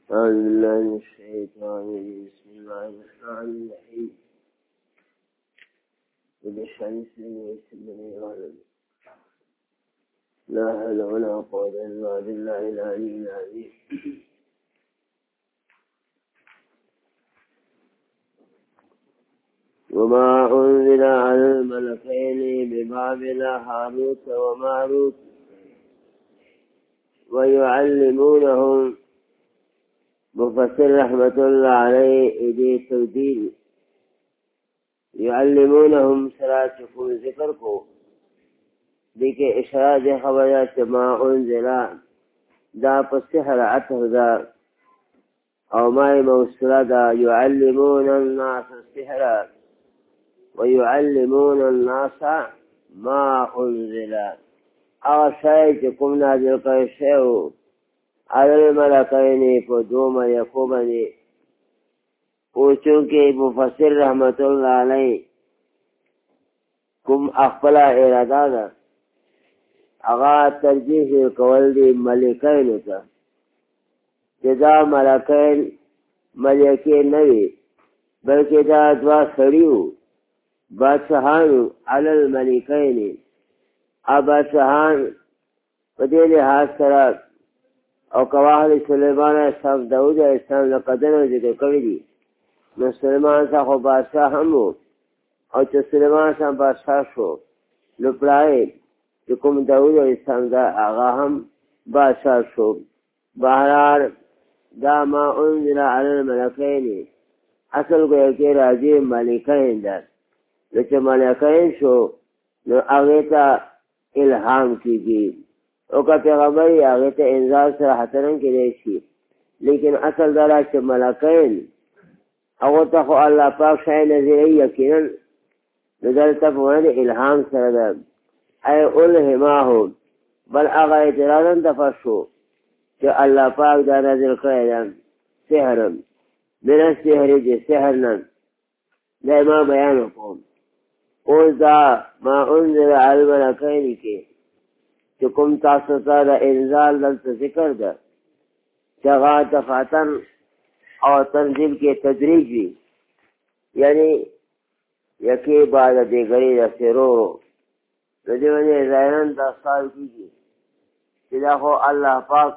أعوذ بالله من الشيطان الرجيم بسم الله الرحمن الرحيم وبالشمس والقمر والقمر لا حول ولا قوة إلا بالله العلي العظيم وما أنزل على الملكين ببابل هاروت وماروت ويعلمونهم مفسر رحمة الله عليه دې توجیه يعلمونهم صلاة کو ذکر کو دې کې اشاره دې خبره چې ما انزل دا په سحر عطف دا او ما موصوله دا يعلمون الناس السحر ويعلمون الناس ما انزل او شای چې کوم نازل کړی شی على الملكين فدوم يقوبني وچونکه مفسر رحمت الله علیه کوم خپل اراده ده هغه ترجیح کول دي ملکین ته چې دا ملکین ملکین نه وي بلکې دا دوا سړیو بادشاهانو على الملکین بادشاهان په دې لحاظ سره او کواهد سلیمان اسلام داود اسلام لقدنو ذکر کړی دي نو سلیمان څخه بادشاہ هم و او چې سلیمان څخه بادشاہ شو نو پلای چې کوم داود اسلام دا هغه هم بادشاہ شو بهرحال دا ما انزل علی الملکین اصل ګویا کې راځي ملکین ده نو چې ملکین شو نو هغه ته الهام کیږي او که پیغمبر هغه ته انذار سره حترن کېدی شي لیکن اصل دا چې ملکین هغه ته خو الله پاک شای نظری یقینا نو دلته په باندې الهام سره ده ای الهماه بل هغه اعتراضا تفشو چې الله پاک دا نازل کړی ده سحر من السحر دې سحر نن دا ما بیان کوم اوس دا ما انزل علی الملکین کې چې کوم تاسو ته د انزال دلته ذکر ده چې هغه دفعتن او تنزیل کې تدریج وي یعنی یکی بعد دیگری رسیرو نو دې باندې ظاهراً دا سوال کېږي چې دا خو الله پاک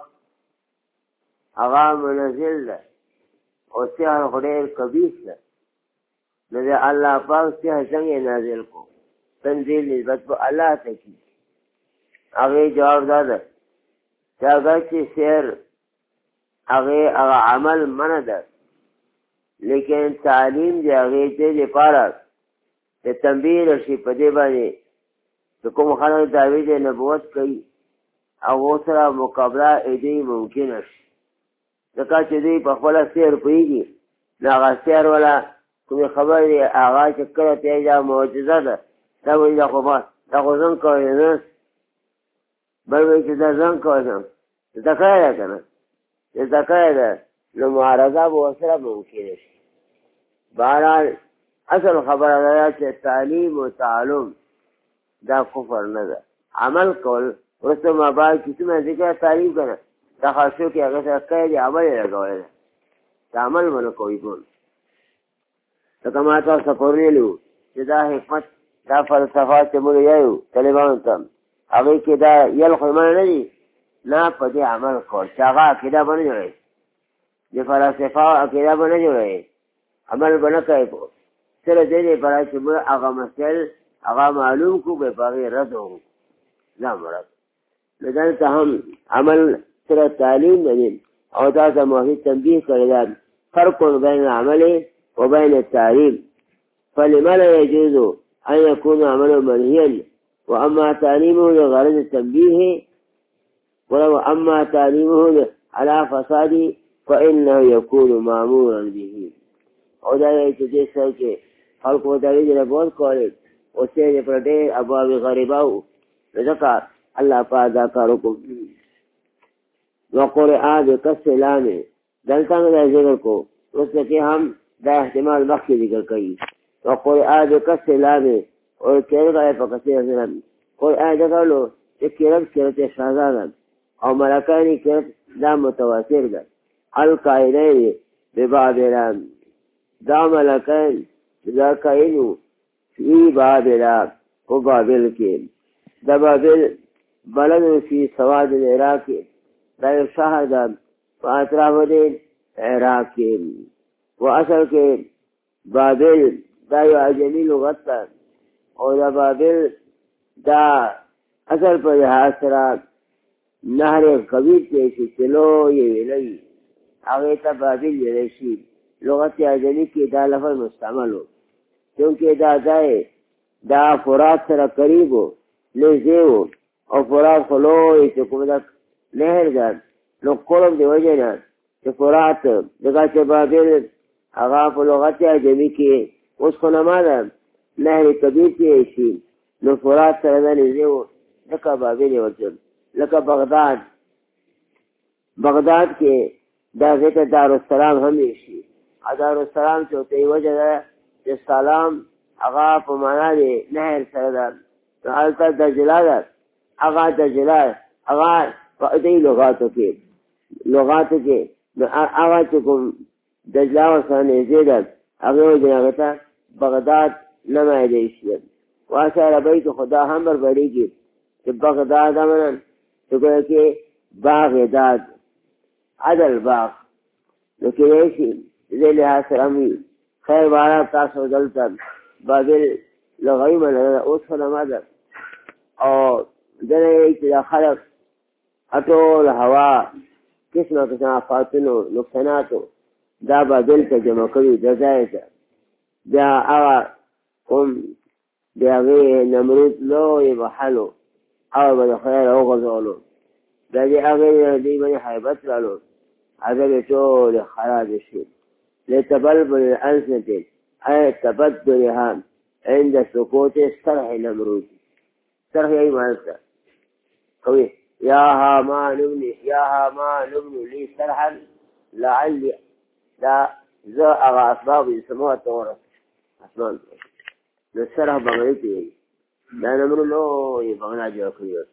هغه منزل ده او سحر خو ډېر قبیح ده نو د الله پاک سحر څنګه نازل کو تنزیل نسبت په الله ته کېږي هغه جواب داده چې هغه چې سحر هغه عمل منع ده لیکن تعلیم دی هغه ته لپاره د تنبیه رشي په دې باندې چې کوم خلک دعوی د نبوت کوي او سره مقابله ایدی ممکن شي ځکه چې دوی په خپل سحر پوهېږي نو هغه سحر ولا کوم خبرې هغه چې کله ته دا معجزه ده دا وایي دا خو ځان کوي نه بل وی چې دا ځان کوم زکای ده کنه زکای ده نو معارضه به سره ممکن شي بهرحال اصل خبره ده چې تعلیم او تعلم دا کفر نه ده عمل کول ورته ما بعد چې څه ذکر تعلیم کنه دا خاصو کې هغه څه کوي عمل لګول دا عمل ونه کوي ټول ته ما تاسو پورېلو چې دا حکمت دا فلسفه چې موږ یو طالبان ته هغه کې دا یل خو ایمان نه دي نه په دې عمل کول چې هغه عقیده به نه جوړوي د فلسفه عقیده به نه جوړوي عمل به نه کوي سره دې لپاره چې موږ هغه مسایل هغه معلوم کو به په هغې رد وکړو دا مراد نو دلته هم عمل سره تعلیم دی او دا ته موحد تنبیه کړی ده فرق بین العمل وبین التعلیم فلما لا يجوز ان يكون عمله منهيا وأما تعليمه لغرض التنبيه وأما تعليمه على فساد فإنه يكون مأمورا به او دا یې چې څه خلق وداري د نبوت کولې او چې پر دې ابواب غریباو ځکه الله پاک دا کار وکړ وقرئ بکسلام دلته دا ذکر کو اوس کې هم دا احتمال مخکې ذکر کړي وقرئ بکسلام اور کہہ رہا ہے فقصی حضرت کوئی آئے کر لو کہ کرت شہزادہ او ملکانی کرت دا متواتر ده القائلین ببابل دا ملکین دا کائنو فی بابل و بابل کی دا بابل بلدو فی سواد العراق دا یو شهر دا فاطراف دین عراق کی و اصل کے بابل دا یو عجمی لغت تا اور دا بابل دا اصل پر لحاظ سرا نهر کبیر کیسی چلو یہ ویلئی آغیتا بابل یرشی لغت عجمی کی دا لفظ مستعمل ہو کیونکہ دا دائے دا فرات سرا قریب ہو لیزے ہو اور فرات خلوئی چکم دا نہر دا لو قرب دی وجہ نا چا فرات دکا چا بابل آغا پر لغت عجمی کی اس کو نمادا نهر کبیر کیسی نو فرات سرا دا لیزے ہو لکا بابل ورچل لکا بغداد کے دا ذکر دارالسلام ہمیشی دارالسلام چوتے وجہ دا جس سلام اغا پمانا دے نہر سردار حالتا دجلہ دا اغا دجلہ اغا فقدی لغاتو کے اغا چکم دجلہ و سانے زیدت اغا وجہ نغتا بغداد نمائی دیشید واسا ربی تو خدا ہم بربری کی کہ بغداد امنن تو کہ باغ داد عدل باغ لیکن ایسی ذی لحاظ سرامی خیر بارا تاسو دلتا بابل لغوی من اوس خلمادا اور دن ایک دا خلق اطول ہوا قسم قسم آفاتنو نقصاناتو دا بابل تا جمع کری دزائیتا دا آغا کم دا غیر نمرود لوی بحلو او بدا خیر او غزولو دا دی اغیر دی بنی حیبت لالو عذاب طول خراب شد لتبلبل الألسنة أي تبدلها عند سقوط سرح نمرود سرح أي معنى قوي يا هامان ابن لي سرحا لعلي لا ذا أغا أسباب يسموها التورس أسمان السرح بغنيتي لا نمر له يبغنا جاكريوس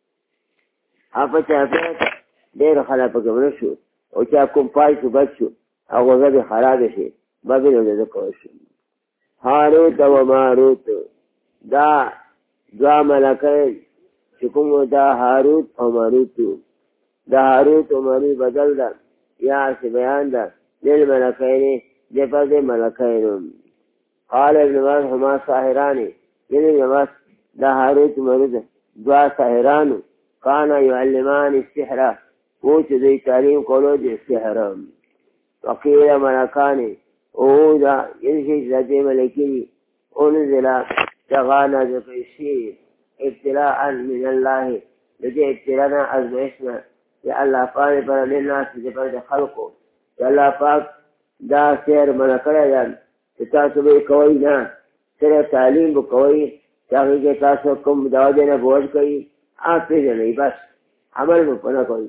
apa چاپیت دیر خلا پکمنه شو او چا کوم پای شو بچ شو او غزب خراب شي بابل ولې کوي شو هاروت و ماروت دا دوا ملکین چې کوم دا هاروت او ماروت دا هاروت او ماروت بدل ده یا څه بیان ده دل ملکین د پد ملکین قال ابن عباس هما ساحران ابن عباس دا هاروت و ماروت دوا ساحرانو كان يعلمان السحر وچ دی تعلیم کولو دی سحر وقیل ملکانی اودا ینشی ذاتی ملکی انزلا تغانا ذکیشی ابتلاء من الله لدي ابتلانا ازمعشنا يا الله پاک پر للناس جبرد خلقو يا الله پاک دا سیر ملکڑا جان تاسو به کوئی نا صرف تعلیم بو کوئی چاہیے کہ تاسو کم دعوی دینا بوجھ کوئی آپ پیجے نہیں بس عمل میں پناہ کوئی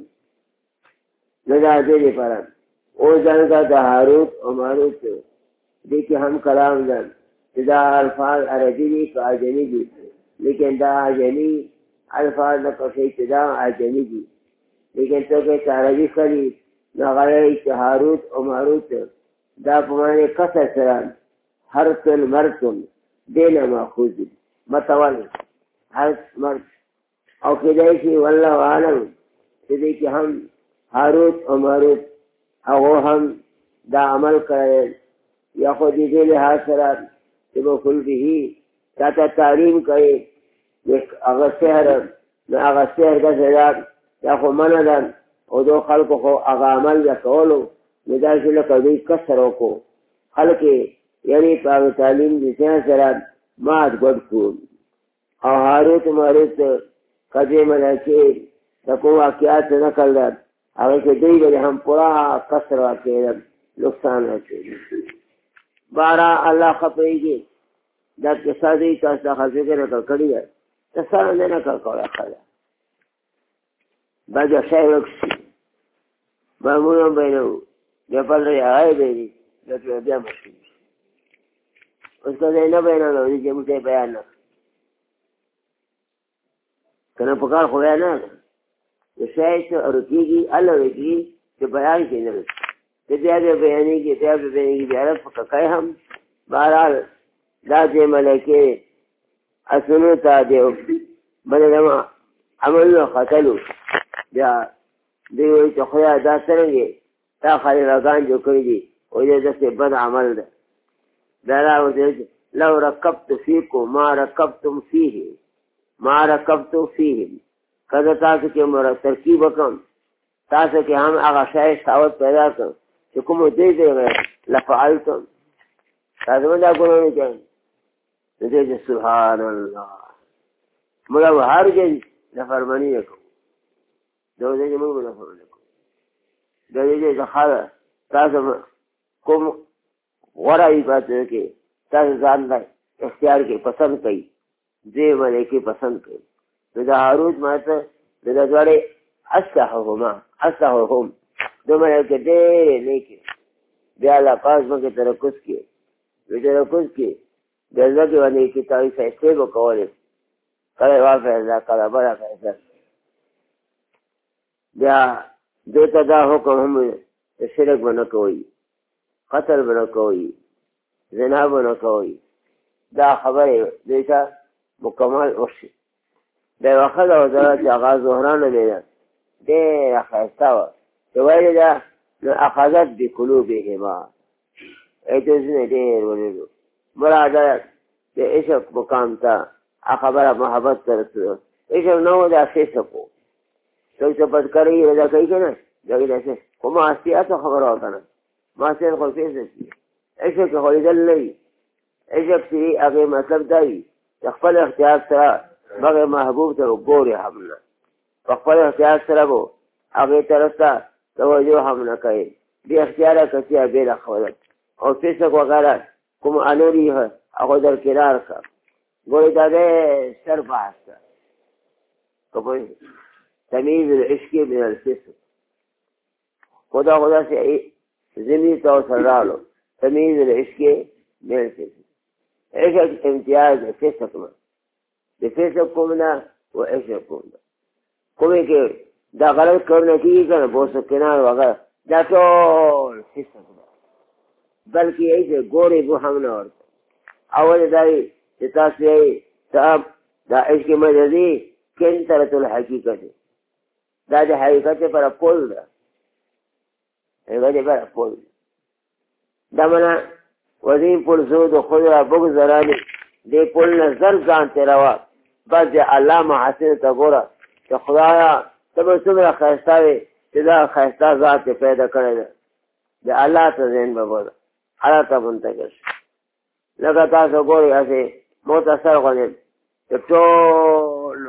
نظر دے پارا او جان کا دا حاروت و ماروت دیکھیں ہم کلام جان دا الفاظ عربی دی کا عجمی دی لیکن دا عجمی الفاظ نقصی دا عجمی دی لیکن تو کہ عربی کری نغیر حاروت و ماروت دا پمانے قصر سران حرطن مرطن دینا ماخوذ متوال حرط مرط او کدایشی واللہ عالم کدی کہ ہم حاروت و ماروت او ہم دا عمل کرے یا خودی دے لحاظ سرات کہ وہ کل بھی تاتا تعلیم کرے اگر سحر کا سرات یا خو مندن او دو خلق خو اغا عمل یا کولو نداشی لکدی کسروں کو خلق یعنی پاک تعلیم دی سحر سرات مات گڑ کون او حاروت و ماروت قدر ملکی تکو واقعات نکل دار اگر کہ دی بلی ہم پورا قصر واقعی نقصان رکھے بارا اللہ خفائی گی دا قصہ دی تاستا خفی کے نکل کری ہے تسان دے نکل کولا خلا باجا شای رکسی معمولوں بینو جپل رہی آئے بینی لیکن بیا مشکل اس کو دے نہ بینا لو نیچے مجھے بیان نہ کنا پکار خویا نا شاید رکیگی اللہ رکیگی کہ بیان کی نہ رکیگی چې بیا به بیانېږي بیا به بیانېږي بیا رب ککای هم بهرحال دا دې ملکې اصلو ته د بلې عملونه ختلو بیا دوی وایي چې خدایه دا څرنګې تا خلیفګان جوړ کړي دي وایي داسې بد عمل ده بیا راوځي لو رکبت فیکم ما رکبتم فیه ما رکبتم فیهم کله تاسو کې ترکیب وکړم تاسو کې هم هغه شی ساوت پیدا کړم چې کوم دې لفعلتم تاسو دا ګورئ چې دې سبحان الله موږ هرګز نافرمانی نه کوو دا دې موږ نافرمانی کوو دا دې ځخاله تاسو کوم غوړه عبادت کې تاسو ځان له اختیار کې پسند کړئ دې باندې کې پسند کړئ دا هاروت ماته دا ځوړې اصحهم دومره کې ډېر لیکي بیا لا پاس مګه ترکوس کې ترکوس کې دلته کې باندې کې تاسو فیصله وکولې کله وافه کله بڑا فیصله بیا دته دا حکم هم شرک بنه کوي قتل بنه کوي زنا بنه کوي دا خبره دیتا مکمل وشي دا وخت او دا چې هغه زهرانه دی ډېر ښایسته وه چې ویلې ده نو اخذت بقلوبهما ایتوزونه ډېر ولیدو مراده د عشق مقام ته خبره محبت ته رسېدو عشق نه و دا فیسق و څوک چې بدکاري رضا کوي که نه دغې داسې خو معصیت خبره وه که نه معصیت خو فیسق وي عشق کې خو لیدل نه وي عشق چې هغې مطلب دا وي چې خپل اختیار سره مغه محبوب ته ګوري هم نه په خپل اختیار سره به هغې طرف ته توجه هم نه کوي بې اختیاره کسي بېله خبره او فسق وغیره کوم انوري هغه در کنار کړه ګورې دا دی ستر بحث ده که پوهېږې تمیز العشق من الفسق خدا سي زمي ته ورسره راغلو تمیز العشق من الفسق عشق امتیاز د فسق نه د فسق کوم نه و عشق کوم نه کومې کې دا غلط کارونه کېږي که نه بوس کنار وغیره دا ټول فسق ده بلکې یې چې ګورې بو هم نه ورته اول دا وي چې تاسو یې صاحب دا عشق مجازي کنترة الحقیقت دا د حقیقت پر پول ده حقیقت پر پول دا منا وزین پول زود و خود را بگذرانی دی پول نه زر ځان تېروه بس د الله محاسن ته ګوره چې خدایا ته به څومره ښایسته وې چې دا ښایسته ذات یې پیدا کړی ده د الله ته ذهن به بوله الله ته منتقل شي لکه تاسو ګورئ هسې مختصر غوندې چې ټول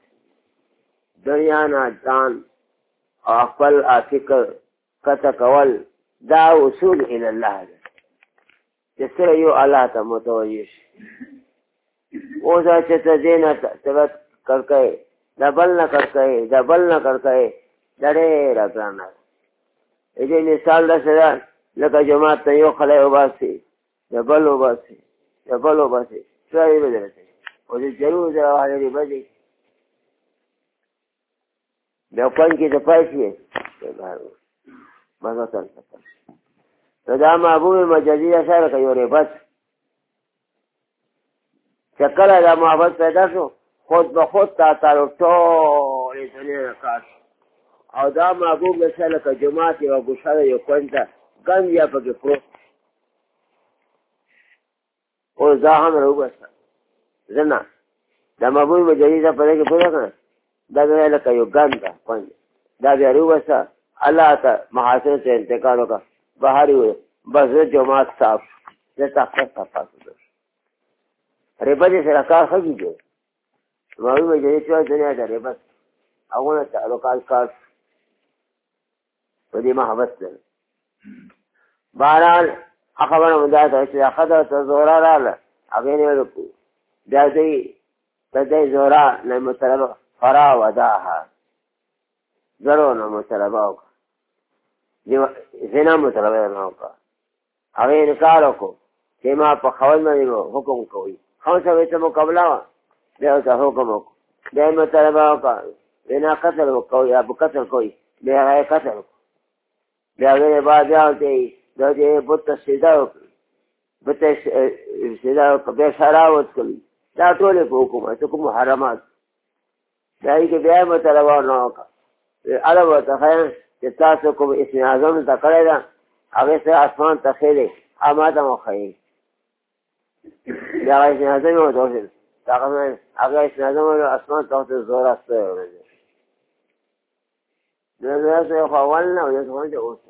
دنیا نه ځان او خپل فکر قطع کول دا اصول الی الله ده چې سره یو الله ته متوجه شي اوس چې ته دې نه تبت کړکئ دا بل نه کړکئ دا بل نه کړکئ دا ډېره ګرانه ده دې مثال داسې ده لکه جومات ته یو خلی وباسي د بل وباسي د بل وباسي څه به درته او د جرو د راوهلې بځې بیا کون کې د پیسې مثلا نو دا محبوب مجازي ده سره که یو ربط چې کله دا محبت پیدا شو خود به خود تا تعلق ټولې دنیا نه کار او دا محبوب مثلا لکه جومات یوه ګوشه ده یو کونج ته ګنج یا پکې پروت اوس دا هم راوباسه زه نه دا محبوب مجازي ده په دې کې پوه که نه دا بیا لکه یو ګنج ده کونج دا بیا راوباسه الله ته محاسن ته انتقال وکړه بهر وي بس زه جومات صاف زه تخته صفا کړم ربط سره کار ښه کېږي محبوب مجازي ټول دنیا ده ربط هغونه تعلقات کار په دې محبت سره بهرحال خبره مو دا ده چې ښځه ته زهره راغله هغې نه وکړو بیا دوی د دې زهره نه مطلبه فرا وداها زرو نه مطلبه وکړه زنا مطلبه نه وکړه هغې انکار وکړو چې ما په خول باندې حکم کوي خو سره ته مقابله وه بیا ورته حکم وکړو بیا یې مطلبه وکړه زنا قتل وکړو یا به قتل کوي بیا هغه یې قتل وکړو بیا هغې بعد بیا ورته دا چې بت ته سجده وکړي بت ته سجده وکړه بیا شراب وڅښل دا ټولې په حکومت کوم محرمات د هغې کې بیا یې مطالبه ورنه وکړه هله به ورته ښیم چې تاسو کوم اسم اعظم زده کړی ده هغې سره اسمان ته ښې دی ما ته مو ښیي د هغه اسم اعظم یې ورته وښیم هغه اسم اعظم اسمان ته ورته زور استی ورځي د زړه خو اول نه او د خو اوس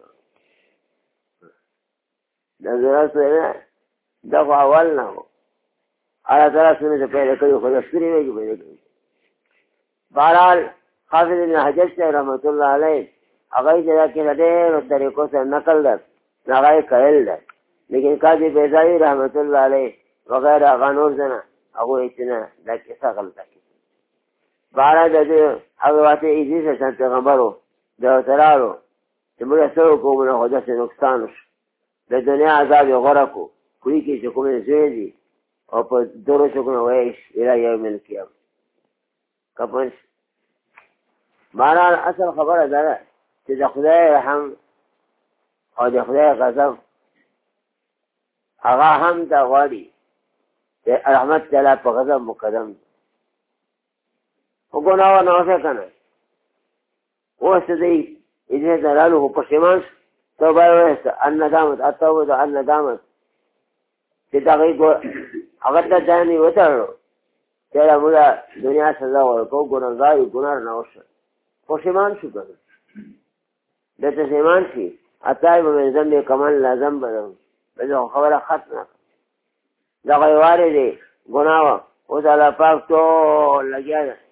د زړه نه دا خو اول نه و الله تعالی څنګه پیدا کړي خو د سترې وایي پیدا کړي بهرحال حافظ ابن حجر صاحب رحمت الله علیه هغه چې دا کې ډېرو طریقو سره نقل ده هغه یې قایل ده لیکن قاضي بیضاوي رحمت الله علیه وغیره هغه نور ځنه هغوی چې نه دا کیسه غلطه کړي بهرحال د دې هغه واقع ایزي سره پیغمبر و د ورته راغلو چې موږ څه وکړو نو خو داسې نقصان وشو د دنیا عذاب یې غوره کړو کوی کې چې کومې زوی دي او په دورو شکونه ویش الی یوم القیامه کپنش بهرحال اصل خبره دا ده چې د خدای رحم او د خدای غضب هغه هم دا غواړي چې رحمت تعالی په غضب مقدم دی خو ګناه ونه وکړه که نه اوس دی اجازه درالو خو پښیمان شو توبه یې وایسته الندامت التوبه الندامت چې د هغه ته ځان یې وتړلو چې موږ دنیا سزا ورکوو ګنهګار یو ګناه نه وشوه پښیمان شو که نه د پښیمان شي التائب من ذنب کمن لا ذنب له بل خبره ختمه دغه یې وارې دی ګناه وه اوس الله پاک ټول لګیا ده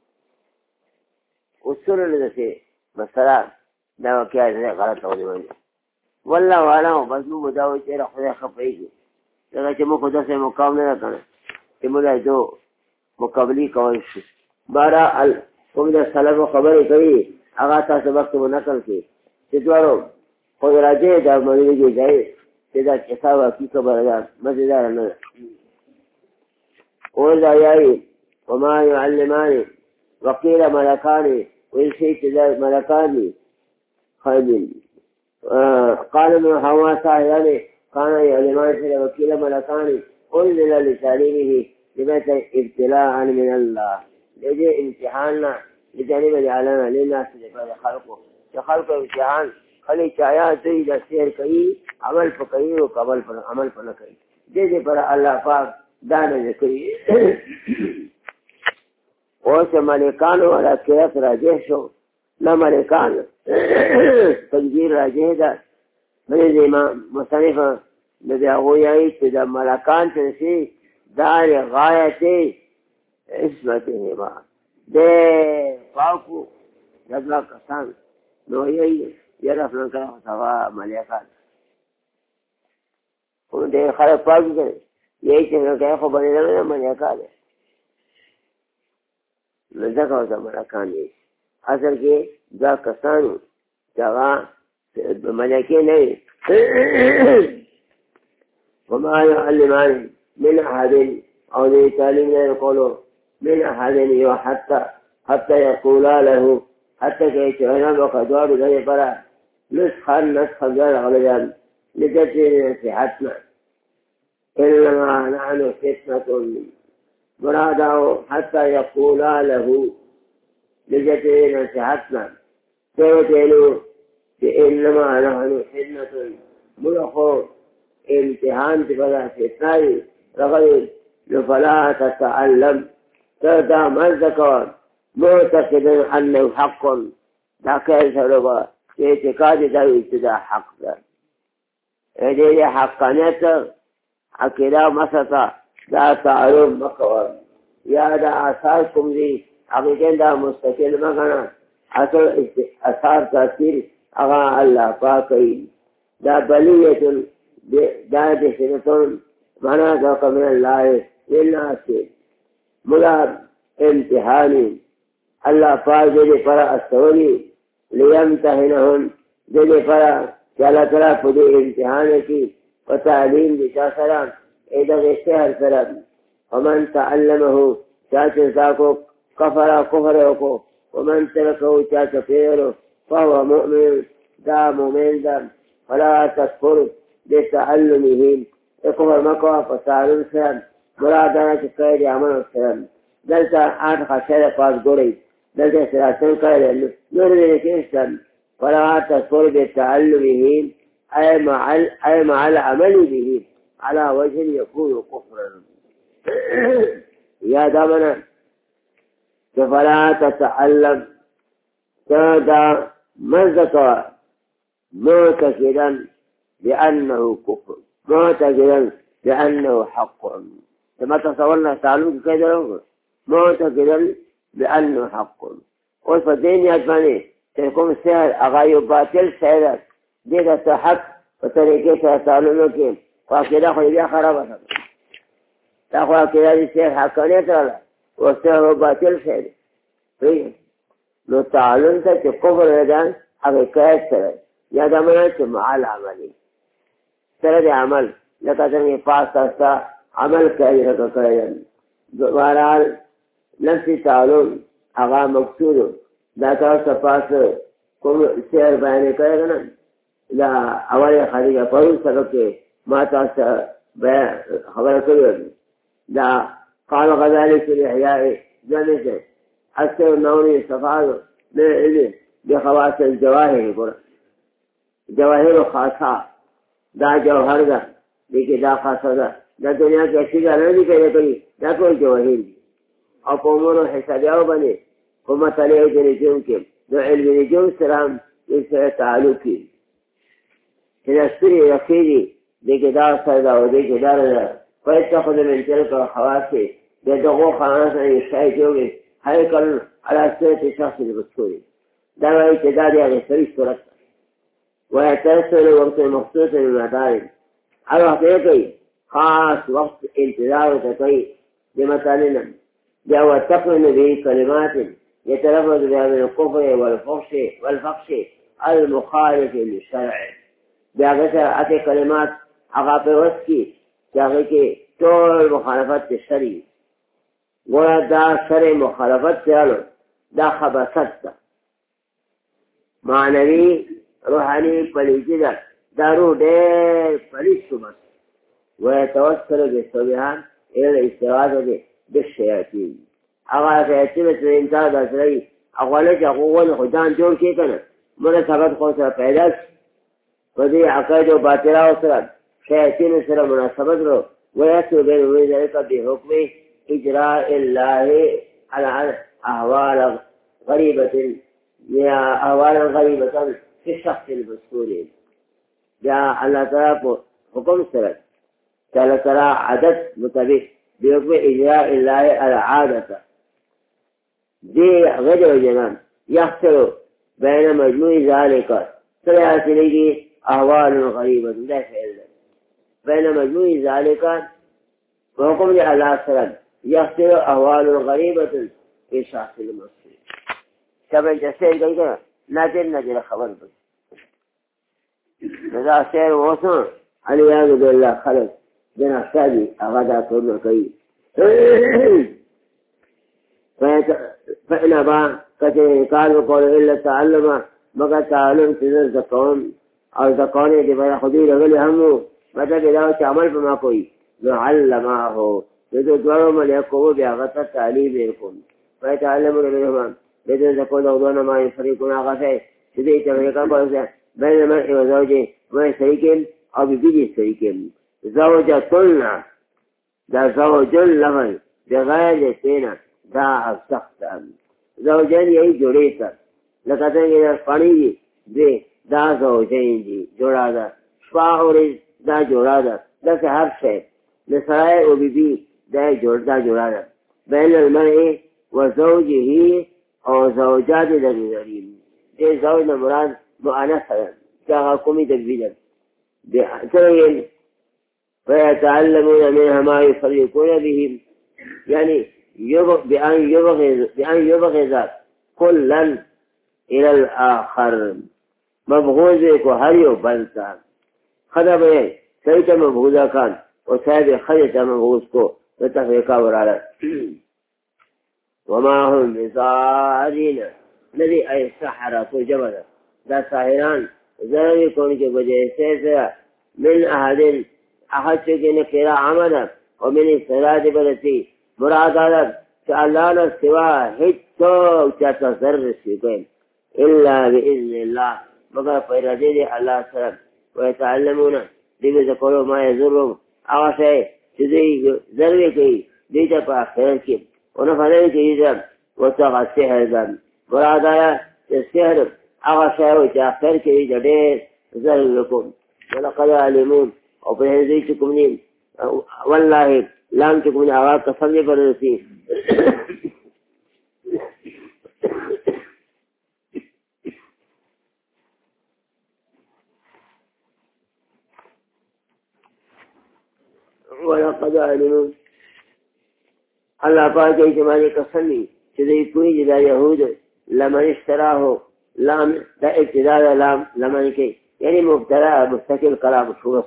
اصول دسې مسله دا واقعه دی غلطه ونیولې والله اعلم بس موږ دا وایو چې یاره خدای ښه پوهېږي ځکه چې موږ خو داسې مقام نه ده که نه چې موږ دو مقابلې کولی شو بهرحال کوم د سلفو خبرې کوي هغه تاسو وخت مو نقل کړي چې دواړو خو راجع ده مولوي ځای چې دا کیسه واقعي خبره ده مزېداره نه ده اوس دا یایي وما یعلمان وقیل ملکان ویل شي چې دا ملکان دي خیبین قال ابن حوا صاحبان كان يعلمان في وكيل ملكان انزل لتعليمه لماذا ابتلاء من الله لجي امتحاننا لجانب جعلنا للناس لفعل خلقه خلق امتحان خلی چایا دوی دا سیر کئی عمل پا کئی و عمل پا نکئی دیده پر اللہ پاک دانا ذکری اوس ملکانو علا کیرت راجح شو نا ملکان تنجیر راجح دا بلد امام مصنف ندی اغویائی چه دا ملکان چنسی دار غایت عصمتهما دے پاکو جبلا کسان نو یہی یرف نکا سوا ملکان ان دے خلق پاکی کرے یہی چه نکا خو بنی نمین ملکان ہے نزدکا ہوتا ملکان دی اصل کے دا کسانو جگہ ملکی نہیں وما يعلمان من أحد أو لتعليمنا يقولوا من أحد حتى يقولا له حتى كيتعلم وقدوار ذلك فلا نسخا ذلك غلجان لتجري نصيحتنا إنما نحن فتنة مراده حتى يقولا له لتجري نصيحتنا فيتعلوا إنما نحن فتنة ملخو امتحان فلا فتنة رغل فلا تتعلم تدى مزدك معتقدا أنه حق ذاك سربا اعتقاد ذا ابتداء حق ذا هذه حقانية عقيدة مسطة ذا تعلم مقوى يا دا آثاركم ذي حقيقين دا مستقل مغانا أثار تأثير أغا الله باقي دا بلية دا بسنة مناطق من الله للناس ملاب امتحاني الله پاک دے پر استولی لیمتحنهم دے پر چالا ترا پدے امتحان کی و تعلیم بچا سلام ایدغ اشتہر سلام ومن تعلمه چاچر ساکو کفر کو ومن ترکو چاچر پیرو فهو مؤمن دا مومن دا فلا تکفر بتعلمهم کفر مکوه په تعلم سره مرادانه چې کړی دی عمل سره دلته آن خاصه پاس ګورئ دلته سراتل کړی نور دې کې فلا تكفر بتعلمهم أي مع العمل به على وجه يكون كفرا يا دامنا فلا تتعلم كذا مزك معتقدا بأنه كفر معتقدا بأنه حق كما تصورنا تعلم كذا معتقدا بأنه حق والفدين يجمعني تكون سهل أغايو باطل سهلت ديك حق وطريقة تعلمه كيف وكذا خلي بها خرابة تأخذ كذا السهل حقانية ترى والسهل باطل سهل فيه لو تعلمت كفر لدان حقيقة سهل يا دمنا مع العمل سهل عمل لك تنهي فاستا عمل كأيها كأيها بهرحال نفس تعلم أغا مقصود دا تاسو پاس کوم شعر بیان کړی نه دا اوله خارجه پرون سبق کې ما تاسو خبره کړې دا قال غزالي في الإحياء جنته أكثر نوري صفاده من علم بخواص الجواهر جواهر خاصة دا جوهر دا لیکن دا خاصة دا دنیا کې اشیاء نه دي پیدا کړي دا ټول جواهر او په عمر حسابیاو باندې کومه تلې د نجوم کې د علم نجوم سره یې تعلق کې چې ستوري راخېږي دغه دا سره او دغه دا فيتخذ من تلك الخواص دغه خواص یې شای جوړي هيكل على صورة شخص المذكور دا وايي چې دا د هغې سړي صورت ويترسل وقت مخصوص للمطالب هر وخت یې کوي خاص وقت انتظار ورته کوي د مثالنا بیا وتقرن به كلمات يتلفظ بها من الكفر والفحش المخالف للشرع بیا هغه ته کلمات هغه په وس کې چې هغه کې ټول مخالفت شرعي ګوره دا شرع مخالفت چالو دا خبثت ده معنوي روحاني پلیتی ده دا روح ډېر پلیت شو بس ويتوسل بالصبيان إلى الاستغاثة بالشياطين هغه شیاطین چې انسان د سړي اغواله چې هغه خو ځان جوړ کړي که نه مناسبت خو سره پیدا شي په دې عقاید او باطلاو سره شیاطینو سره مناسبت رو ویسو بین ذلك بحکم اجراء الله على احوال غریبة یا احوال غریبة في الشخص المذكور یا الله تعالی په حکم سره چې الله تعالی عادت مطابق بحکم اجراء الله العادة دي غير جنان يحصل بين مجموع ذلك سيأتي لي أهوال غريبة لا فعل بين مجموع ذلك وحكم الله سلام يحصل أهوال غريبة في شخص المصري كما جسد قلت نادر خبر بس لذا سير وصن عليها بالله خلق جنا سادي أغدا كل كي فإن با كتير قال وقول إلا تعلم مگر تعلم تنر زكون اور زكون دي بنا خدي لغلي همو مطلب إذا عمل بما کوئی نعلمه لذو دوارو من يقوم بأغطى تعليم يكون فيتعلمون منهما لذو زكون دوضون ما يفريقون أغطى سيدي تفريقا قوسا بين المرء وزوجه ما شريك أو ببدي شريك زوجة دا زوج لغل بغير سينا دا سخت زوجين یہی جوڑے سر لکھتے ہیں کہ پانی دی دا زوجین دی جوڑا دا شفا اور دا جوڑا دا دا سے ہر شے نسائے و بی بی دا جوڑا دا بین المرء و زوجه اور زوجات الغریم دے زوج مراد مؤنث ہے کیا قومی تدبیر بے فيتعلمون منها ما يفرقون بهم يعني بأن يبغض كلا إلى الآخر مبغوض کو هر یو بلتا خدا به سیت مبغوضا کان او صاحب خیت مبغوض کو تفریقا وراله وما هم بصارين الذي أي سحرة جبل دا ساحران ضرر کون کے وجہ سے من احد احد چکے نکرا عمد ومن استراد برسی مراد عدد کہ اللہ نے سوا ہچ تو چاہتا ضرر سکیں الا باذن اللہ مگر پیرادی دی اللہ سرم ویتعلمون دیگه ذکرو ما یضرهم آغا شای چیزی ضرر کی دیتا پا خیرن کی ونفرن کی دیتا وطاقا سحر دن مراد آیا سحر آغا شای چا خیر کی دیتا دیر ضرر لکم ولقد علمون او پر حضری چکم نیم واللہ لام چکم نیم آغا قسم پر رسی ولقد علموا الله پاک اجمالی قسمی چیزی کوئی جدا یهود لمن اشتراه لام دا ابتداء لام لمن کی یعنی مبتدا مستقل کلام شروع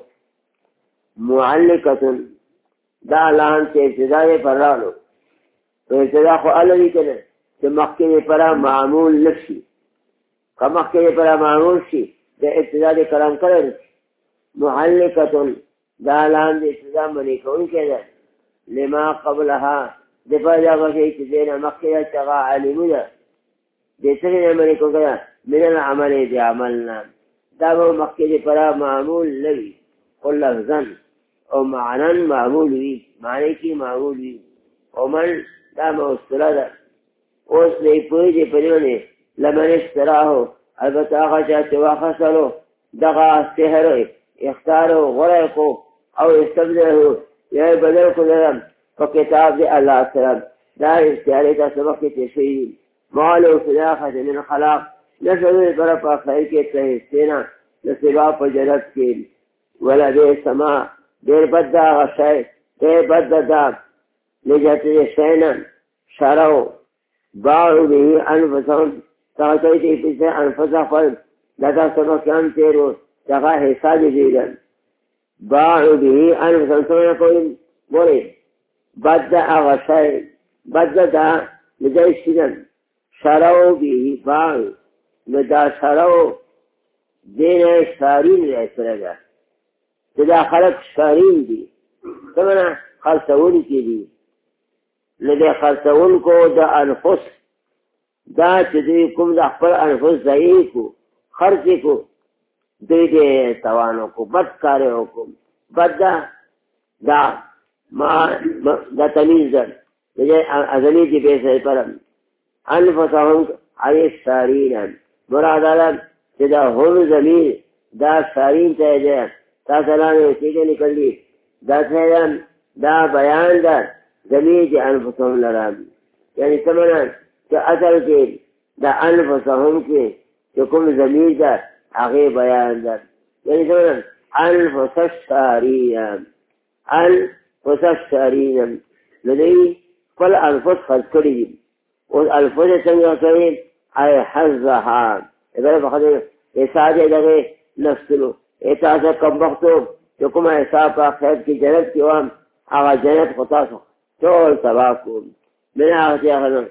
معلقة دا لام سے ابتداء پر رالو تو ابتداء خو علوی کنه کہ مخکن پرا معمول نفسی که مخکن پرا معمول شی دا ابتداء کلام کرد معلقة دا لام دی ابتداء منی کون کے دا لما قبلها دفاع جاگا شئی چیزینا مخیرہ چغا علمو دا دیترین منی کون کے دا من العمل دی عملنا دا وہ مخیر پرا معمول لگی قل لفظن او معنن معمول وی معنی کی معمول وی او من دا موصلہ دا اوس دی پوئی دی پریونے لمن اشتراہو البتہ آغا چاہتے واخصلو دغا سحر اختارو غرائقو او استبدلو یا بدل کو درم فکتاب دی اللہ سلام دا اختیاری تا سبق کی تشویل مالو صداقت من خلاق نسلو برپا خیر کے تحسینا نصبا پر جرد کی ولا بے سما دیر بد دا غشای دیر بد دا نجات شینا شرعو باعو به انفسهم تغطیتی پیسے انفسا فرد لتا سبقیان تیرو تغا حساب دیدن باعو به انفسهم سمنا کوئی بولی بد دا غشای بد دا نجات شینا شرعو به باعو ندا شرعو دین شارین رئیس رگا دا خلق شارین دی سمنا خلصون کی دی لدے خلصون کو دا انفس دا چدوی کم دا خپل انفس ضعیف کو خرچی کو دوی دے توانو کو بد کارے کو بد دا تمیز در لدے ازلی کی بیسے پرم انفسهم عیش شارین مراد علم دا هم زمین دا شارین تیجے تاسلانے اسی کے نکل دی دا تیجن دا بیان دا زمین کی انفسهم لرام یعنی سمنا کہ اصل کے دا انفسهم کے چکم زمین دا آغی بیان دا یعنی سمنا انفس الشارین انفس الشارین لدی کل انفس خلق کری دی اس الفظ سنگا کریں اے حضها اگر بخدر احساس لگے نفسلو احساس کم وقتو چکم احساس پا خیر کی جنت کی وام آغا جنت خطا سو چول تباکو من آغتی آخرنا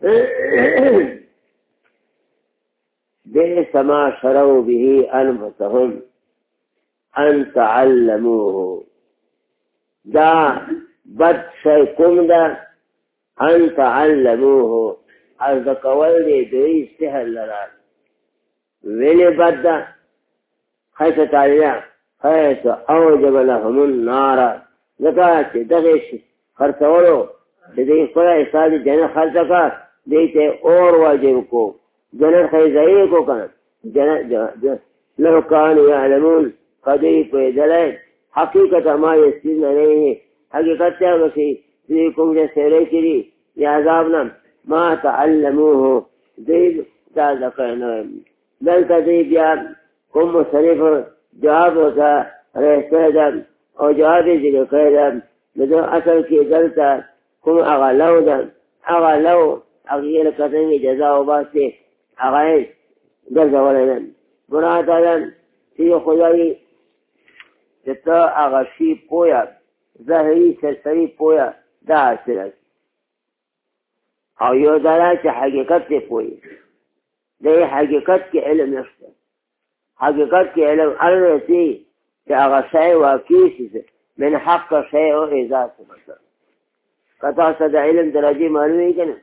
بئس ما شروا به انفسهم ان تعلموه دا بد شیکم دا ان تعلموه از دکول دی دوی سحر لرار ویلی بد دا خیس تعلینا خیس اوجب لهم النار ذکا چه دغیش خرسولو دی خدا احساس جنت خرسکا دیتے اور واجب کو جنت خیزائی کو کنا جنت لو کانو یعلمون قدی پیدلائے حقیقت ما یسین نہیں ہے حقیقت تیا گسی دی کم جیسے رئی کری یا عذابنا ما تعلموه دی دا ذکرنا دلتا دی بیا کم مصرف جواب ہوتا رہتے دا اور جوابی ذکر کردہ لدو اصل کی دلتا کم اغلو دا اغلو اغیل قطنگی جزاو باستے اغائل دلتا ولدن براتا دا تی خدای جتا اغشی پویا ظاہری سرسری پویا دا حاصل ہے او یو دارا چه حقیقت تے پوئی دے حقیقت کے علم نشتا حقیقت کې علم الرسی چې هغه شی واقع شي من حق شیء اذا ثبت. کتا څه د علم درجه معلومه کنه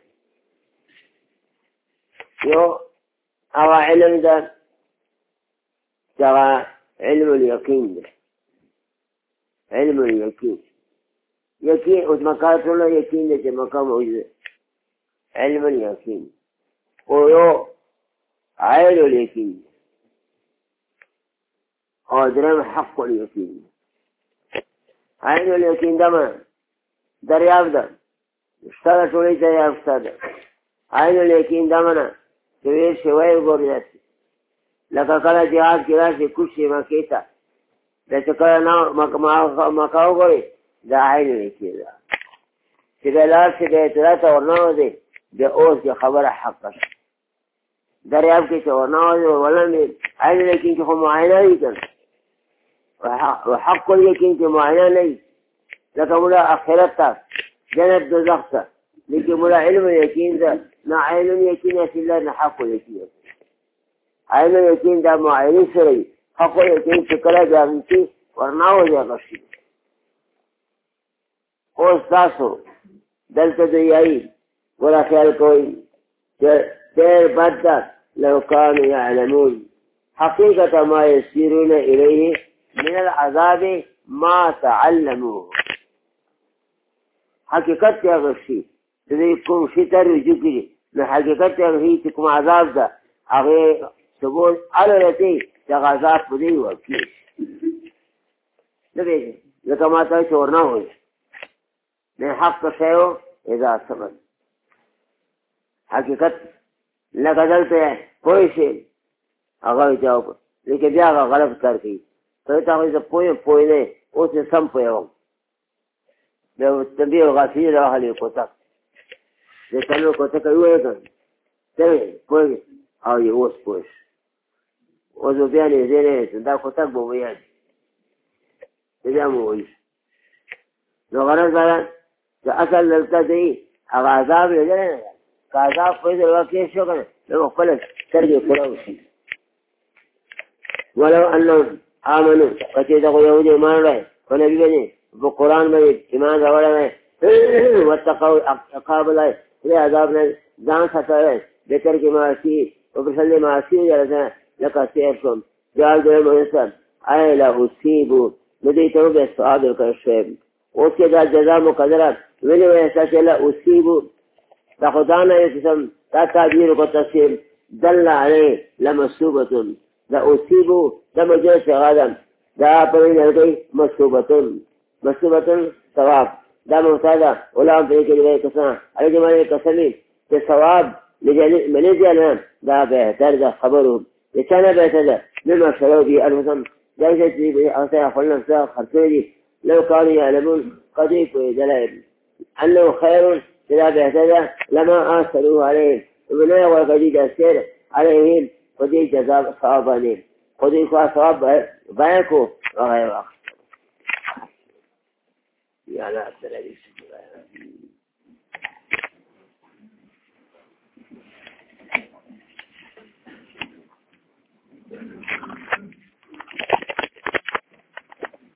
یو هغه علم ده چې هغه علم الیقین ده. علم الیقین یقین اوس مکان ټول یقین دی چې مکان موجود علم الیقین او یو عین الیقین او درم حق الیقین. عین الیقین دمه دریاب ده شته ټولې دریاب شته ده. عین الیقین دمه نه چې ویل شوی وګورئ داسې لکه کله جهاد کې راشي کوز شي مکې ته د چې کله نه مکه وګورئ دا عین الیقین ده چې بیا لاړ شي بیا اطلاع ته ورننوځي بیا اوس د خبره حقه شي. دریاب کې چې ورننوځي ولنډې عین الیقین کې خو معاینه وي که نه وحق الیقین کې معاینه نه وي لکه موږ آخرت ته جنت دوزخ ته لیکن موږ علم الیقین ده نه عین الیقین اصل الله نه حق الیقین. عین الیقین دا معاینې سره وي. حق الیقین چې کله د هغې کې ورننوځي هغه شي. اوس تاسو دلته دنیایي ګوره خیال کوئ چې ډېر بد ده لو کانوا یعلمون حقیقة ما یسیرون الیه من العذاب ما تعلموه. حقیقت کې هغه شي چې دوی کوم شي ته رجوع کړي نو حقیقت کې هغه چې کوم عذاب ده هغې ثبوت الرسي چې هغه عذاب په دوی واقع شي. نه پوهېږئ ځکه ما ته چې ورننوځي من حق شیء اذا ثبت. حقیقت لکه دلته پوه شي هغه جواب لیکن بیا هغه غلط کار کوي ته ته هغوی زه پوه نه اوس یې سم پوهېږم د تنبیه الغافلین راغلی کوتک د څلور کوتکه ووایه که ته پوهېږې او یې اوس پوه شو اوس به بیا نږدې نه دا کوتک به ویل بیا مو وایي نو غرض دا چې اصل دلته دی هغه عذاب لیدلی نه ده که عذاب په دې واقع شو که نه نو خپله سترګې پوره وشي. ولو انهم آمنوا کچې دغو یهود ایمان راوړی په نبي باندې په قرآن باندې ایمان راوړی واتقوا عقاب الله دې عذاب نه ځان ساتلی بهتر کې معاصي وبسل معاصي جلسه لکه سیر شوم جال دویم انسان ای لا اصیبو نو دې ته وبې ثواب ورکړی شوی اوس کې دا جزا مقدره ولې وایي چې لا اصیبو دا خدا نه یو قسم دا تعبیر و تفسیر دل علیه لمصوبة دا اصیبو دا مجرد غادم دا پرین هلکی مصوبة ثواب دا محتاجه علام پرین کلیوه کسان علی جمعی قسمی کہ ثواب منی جانا دا بہتر دا خبرو لچانا بہتر دا مما شروع بی انفسم جایسے چیزی اغسای خلنا سا خرسوی دی لو كانوا يعلمون قديك دلائل أنه خير إذا بهتدى لما آثروه عليهم وبناء وقديد السير عليهم قديك جزاء صوابانين قديك صواب بايكو وغير آخر يا لا أبدال